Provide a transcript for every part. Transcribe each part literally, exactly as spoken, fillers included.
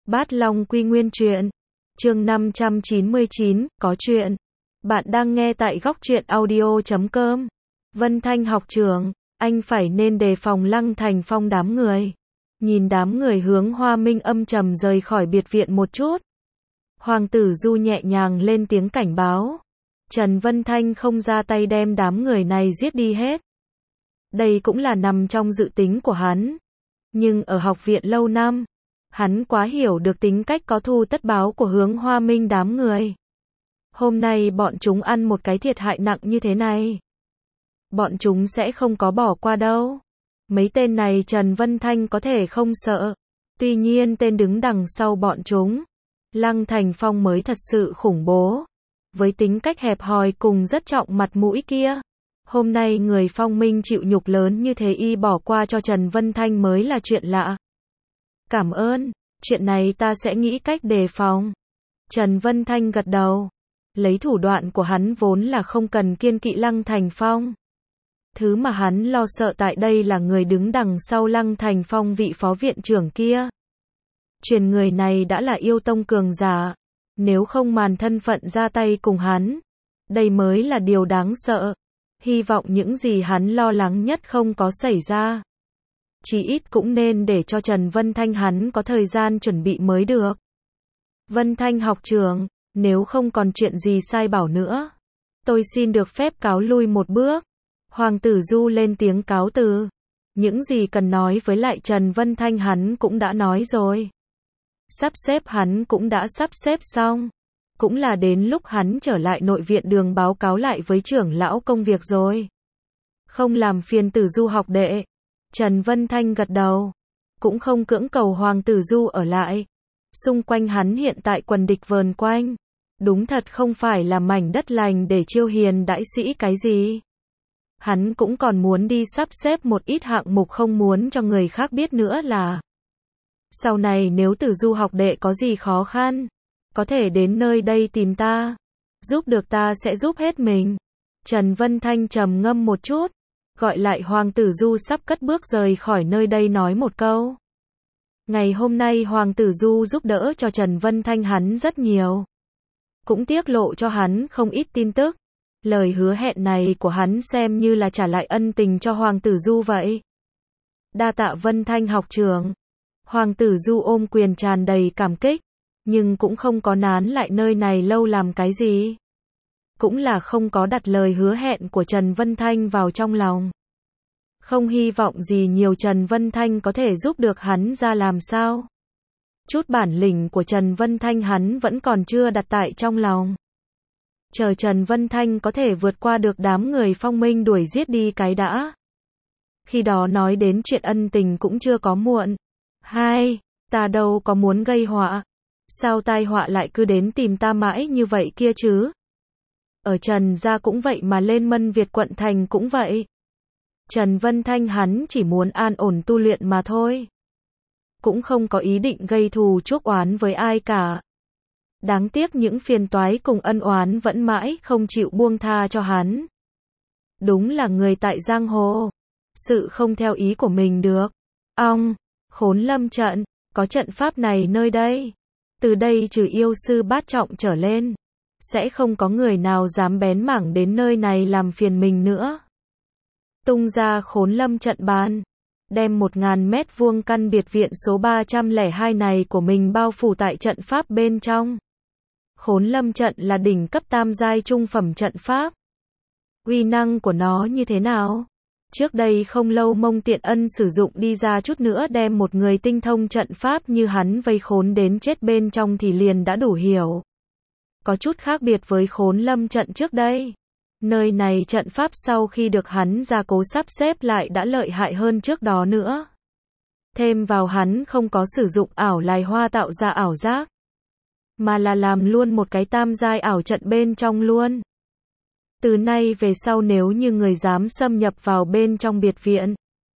Bát Long Quy Nguyên truyện. Chương năm trăm chín mươi chín, có chuyện. Bạn đang nghe tại góc truyện audio chấm com. Vân Thanh học trưởng, anh phải nên đề phòng Lăng Thành Phong đám người. Nhìn đám người hướng Hoa Minh âm trầm rời khỏi biệt viện một chút. Hoàng tử Du nhẹ nhàng lên tiếng cảnh báo. Trần Vân Thanh không ra tay đem đám người này giết đi hết. Đây cũng là nằm trong dự tính của hắn. Nhưng ở học viện lâu năm, hắn quá hiểu được tính cách có thu tất báo của hướng Hoa Minh đám người. Hôm nay bọn chúng ăn một cái thiệt hại nặng như thế này. Bọn chúng sẽ không có bỏ qua đâu. Mấy tên này Trần Vân Thanh có thể không sợ. Tuy nhiên tên đứng đằng sau bọn chúng, Lăng Thành Phong mới thật sự khủng bố. Với tính cách hẹp hòi cùng rất trọng mặt mũi kia. Hôm nay người Phong Minh chịu nhục lớn như thế y bỏ qua cho Trần Vân Thanh mới là chuyện lạ. Cảm ơn, chuyện này ta sẽ nghĩ cách đề phòng. Trần Vân Thanh gật đầu. Lấy thủ đoạn của hắn vốn là không cần kiên kỵ Lăng Thành Phong. Thứ mà hắn lo sợ tại đây là người đứng đằng sau Lăng Thành Phong vị phó viện trưởng kia. Truyền người này đã là yêu tông cường giả. Nếu không màn thân phận ra tay cùng hắn, đây mới là điều đáng sợ. Hy vọng những gì hắn lo lắng nhất không có xảy ra. Chỉ ít cũng nên để cho Trần Vân Thanh hắn có thời gian chuẩn bị mới được. Vân Thanh học trưởng, nếu không còn chuyện gì sai bảo nữa, tôi xin được phép cáo lui một bước. Hoàng tử Du lên tiếng cáo từ. Những gì cần nói với lại Trần Vân Thanh hắn cũng đã nói rồi. Sắp xếp hắn cũng đã sắp xếp xong. Cũng là đến lúc hắn trở lại nội viện đường báo cáo lại với trưởng lão công việc rồi. Không làm phiền tử Du học đệ. Trần Vân Thanh gật đầu. Cũng không cưỡng cầu Hoàng tử Du ở lại. Xung quanh hắn hiện tại quần địch vờn quanh. Đúng thật không phải là mảnh đất lành để chiêu hiền đãi sĩ cái gì. Hắn cũng còn muốn đi sắp xếp một ít hạng mục không muốn cho người khác biết nữa là. Sau này nếu tử Du học đệ có gì khó khăn, có thể đến nơi đây tìm ta. Giúp được ta sẽ giúp hết mình. Trần Vân Thanh trầm ngâm một chút. Gọi lại Hoàng tử Du sắp cất bước rời khỏi nơi đây nói một câu. Ngày hôm nay Hoàng tử Du giúp đỡ cho Trần Vân Thanh hắn rất nhiều. Cũng tiết lộ cho hắn không ít tin tức. Lời hứa hẹn này của hắn xem như là trả lại ân tình cho Hoàng tử Du vậy. Đa tạ Vân Thanh học trưởng. Hoàng tử Du ôm quyền tràn đầy cảm kích. Nhưng cũng không có nán lại nơi này lâu làm cái gì. Cũng là không có đặt lời hứa hẹn của Trần Vân Thanh vào trong lòng. Không hy vọng gì nhiều Trần Vân Thanh có thể giúp được hắn ra làm sao. Chút bản lĩnh của Trần Vân Thanh hắn vẫn còn chưa đặt tại trong lòng. Chờ Trần Vân Thanh có thể vượt qua được đám người Phong Minh đuổi giết đi cái đã. Khi đó nói đến chuyện ân tình cũng chưa có muộn. Hai, ta đâu có muốn gây họa. Sao tai họa lại cứ đến tìm ta mãi như vậy kia chứ? Ở Trần gia cũng vậy mà lên Mân Việt quận thành cũng vậy. Trần Vân Thanh hắn chỉ muốn an ổn tu luyện mà thôi. Cũng không có ý định gây thù chuốc oán với ai cả. Đáng tiếc những phiền toái cùng ân oán vẫn mãi không chịu buông tha cho hắn. Đúng là người tại giang hồ. Sự không theo ý của mình được. Ong, Khốn Lâm trận, có trận pháp này nơi đây. Từ đây trừ yêu sư bát trọng trở lên, sẽ không có người nào dám bén mảng đến nơi này làm phiền mình nữa. Tung ra Khốn Lâm trận bàn, đem một ngàn mét vuông căn biệt viện số ba trăm lẻ hai này của mình bao phủ tại trận pháp bên trong. Khốn Lâm trận là đỉnh cấp tam giai trung phẩm trận pháp. Uy năng của nó như thế nào? Trước đây không lâu Mông Tiện Ân sử dụng đi ra chút nữa đem một người tinh thông trận pháp như hắn vây khốn đến chết bên trong thì liền đã đủ hiểu. Có chút khác biệt với Khốn Lâm trận trước đây. Nơi này trận pháp sau khi được hắn gia cố sắp xếp lại đã lợi hại hơn trước đó nữa. Thêm vào hắn không có sử dụng ảo lài hoa tạo ra ảo giác, mà là làm luôn một cái tam giai ảo trận bên trong luôn. Từ nay về sau nếu như người dám xâm nhập vào bên trong biệt viện,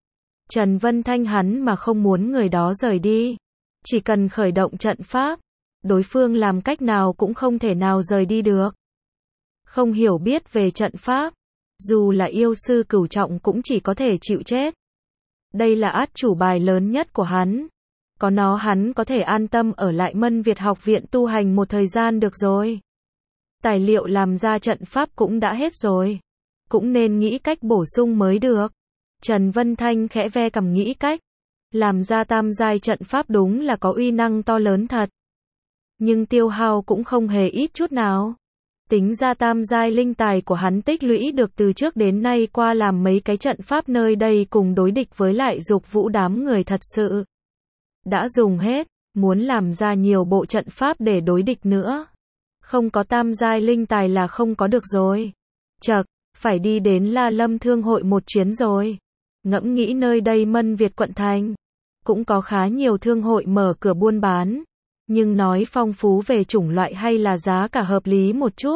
Trần Vân Thanh hắn mà không muốn người đó rời đi, chỉ cần khởi động trận pháp, đối phương làm cách nào cũng không thể nào rời đi được. Không hiểu biết về trận pháp, dù là yêu sư cửu trọng cũng chỉ có thể chịu chết. Đây là át chủ bài lớn nhất của hắn. Có nó hắn có thể an tâm ở lại Mân Việt học viện tu hành một thời gian được rồi. Tài liệu làm ra trận pháp cũng đã hết rồi. Cũng nên nghĩ cách bổ sung mới được. Trần Vân Thanh khẽ ve cằm nghĩ cách. Làm ra tam giai trận pháp đúng là có uy năng to lớn thật. Nhưng tiêu hao cũng không hề ít chút nào. Tính ra tam giai linh tài của hắn tích lũy được từ trước đến nay qua làm mấy cái trận pháp nơi đây cùng đối địch với lại Dục Vũ đám người thật sự đã dùng hết, muốn làm ra nhiều bộ trận pháp để đối địch nữa. Không có tam giai linh tài là không có được rồi. Chậc, phải đi đến La Lâm Thương hội một chuyến rồi. Ngẫm nghĩ nơi đây Mân Việt quận thành, cũng có khá nhiều thương hội mở cửa buôn bán. Nhưng nói phong phú về chủng loại hay là giá cả hợp lý một chút.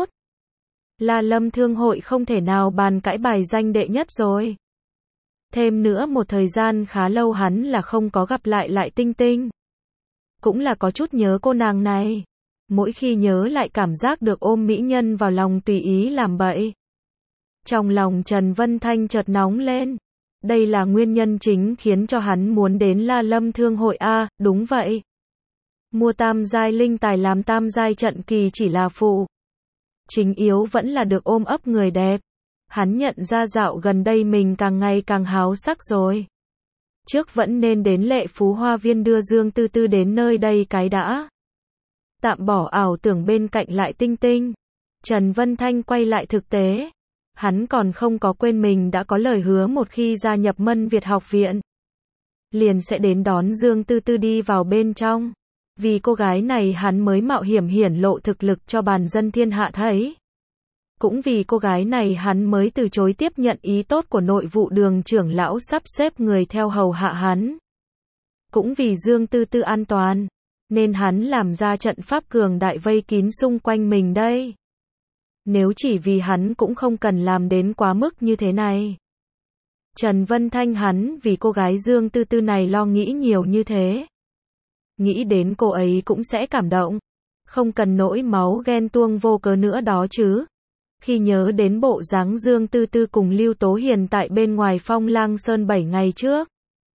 La Lâm Thương hội không thể nào bàn cãi bài danh đệ nhất rồi. Thêm nữa một thời gian khá lâu hắn là không có gặp lại lại Tinh Tinh. Cũng là có chút nhớ cô nàng này. Mỗi khi nhớ lại cảm giác được ôm mỹ nhân vào lòng tùy ý làm bậy. Trong lòng Trần Vân Thanh chợt nóng lên. Đây là nguyên nhân chính khiến cho hắn muốn đến La Lâm Thương hội a, à, đúng vậy. Mua tam giai linh tài làm tam giai trận kỳ chỉ là phụ. Chính yếu vẫn là được ôm ấp người đẹp. Hắn nhận ra dạo gần đây mình càng ngày càng háo sắc rồi. Trước vẫn nên đến Lệ Phú Hoa Viên đưa Dương Tư Tư đến nơi đây cái đã. Tạm bỏ ảo tưởng bên cạnh lại Tinh Tinh. Trần Vân Thanh quay lại thực tế. Hắn còn không có quên mình đã có lời hứa một khi gia nhập Mân Việt học viện. Liền sẽ đến đón Dương Tư Tư đi vào bên trong. Vì cô gái này hắn mới mạo hiểm hiển lộ thực lực cho bàn dân thiên hạ thấy. Cũng vì cô gái này hắn mới từ chối tiếp nhận ý tốt của nội vụ đường trưởng lão sắp xếp người theo hầu hạ hắn. Cũng vì Dương Tư Tư an toàn, nên hắn làm ra trận pháp cường đại vây kín xung quanh mình đây. Nếu chỉ vì hắn cũng không cần làm đến quá mức như thế này. Trần Vân Thanh hắn vì cô gái Dương Tư Tư này lo nghĩ nhiều như thế. Nghĩ đến cô ấy cũng sẽ cảm động. Không cần nỗi máu ghen tuông vô cớ nữa đó chứ. Khi nhớ đến bộ dáng Dương Tư Tư cùng Lưu Tố Hiền tại bên ngoài Phong Lang Sơn bảy ngày trước.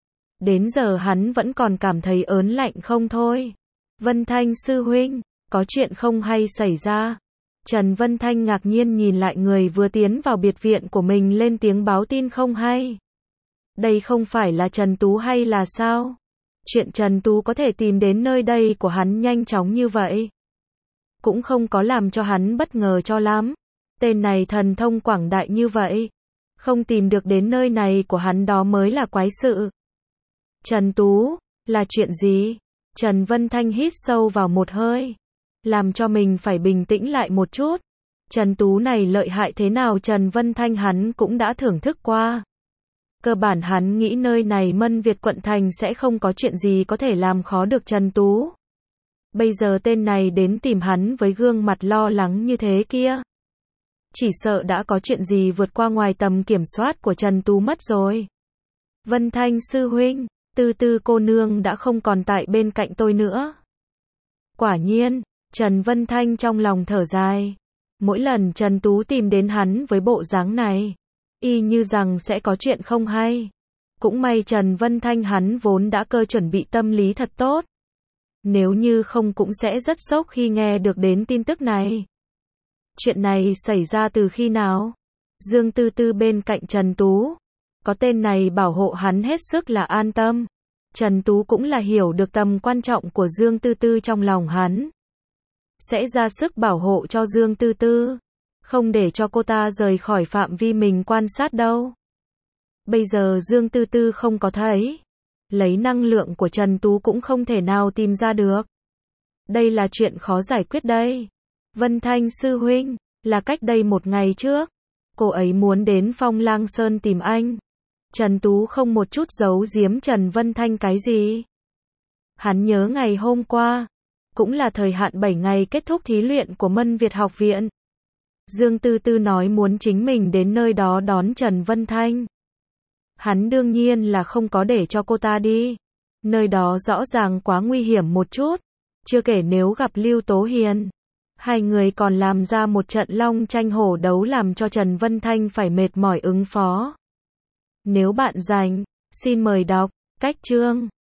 Đến giờ hắn vẫn còn cảm thấy ớn lạnh không thôi. Vân Thanh sư huynh, có chuyện không hay xảy ra. Trần Vân Thanh ngạc nhiên nhìn lại người vừa tiến vào biệt viện của mình lên tiếng báo tin không hay. Đây không phải là Trần Tú hay là sao? Chuyện Trần Tú có thể tìm đến nơi đây của hắn nhanh chóng như vậy. Cũng không có làm cho hắn bất ngờ cho lắm. Tên này thần thông quảng đại như vậy. Không tìm được đến nơi này của hắn đó mới là quái sự. Trần Tú, là chuyện gì? Trần Vân Thanh hít sâu vào một hơi. Làm cho mình phải bình tĩnh lại một chút. Trần Tú này lợi hại thế nào Trần Vân Thanh hắn cũng đã thưởng thức qua. Cơ bản hắn nghĩ nơi này Mân Việt quận thành sẽ không có chuyện gì có thể làm khó được Trần Tú. Bây giờ tên này đến tìm hắn với gương mặt lo lắng như thế kia. Chỉ sợ đã có chuyện gì vượt qua ngoài tầm kiểm soát của Trần Tú mất rồi. Vân Thanh sư huynh, Tư Tư cô nương đã không còn tại bên cạnh tôi nữa. Quả nhiên, Trần Vân Thanh trong lòng thở dài. Mỗi lần Trần Tú tìm đến hắn với bộ dáng này, y như rằng sẽ có chuyện không hay. Cũng may Trần Vân Thanh hắn vốn đã cơ chuẩn bị tâm lý thật tốt. Nếu như không cũng sẽ rất sốc khi nghe được đến tin tức này. Chuyện này xảy ra từ khi nào? Dương Tư Tư bên cạnh Trần Tú. Có tên này bảo hộ hắn hết sức là an tâm. Trần Tú cũng là hiểu được tầm quan trọng của Dương Tư Tư trong lòng hắn. Sẽ ra sức bảo hộ cho Dương Tư Tư. Không để cho cô ta rời khỏi phạm vi mình quan sát đâu. Bây giờ Dương Tư Tư không có thấy. Lấy năng lượng của Trần Tú cũng không thể nào tìm ra được. Đây là chuyện khó giải quyết đây. Vân Thanh sư huynh, là cách đây một ngày trước. Cô ấy muốn đến Phong Lang Sơn tìm anh. Trần Tú không một chút giấu giếm Trần Vân Thanh cái gì. Hắn nhớ ngày hôm qua. Cũng là thời hạn bảy ngày kết thúc thí luyện của Mân Việt học viện. Dương Tư Tư nói muốn chính mình đến nơi đó đón Trần Vân Thanh. Hắn đương nhiên là không có để cho cô ta đi. Nơi đó rõ ràng quá nguy hiểm một chút. Chưa kể nếu gặp Lưu Tố Hiền. Hai người còn làm ra một trận long tranh hổ đấu làm cho Trần Vân Thanh phải mệt mỏi ứng phó. Nếu bạn rảnh, xin mời đọc cách chương.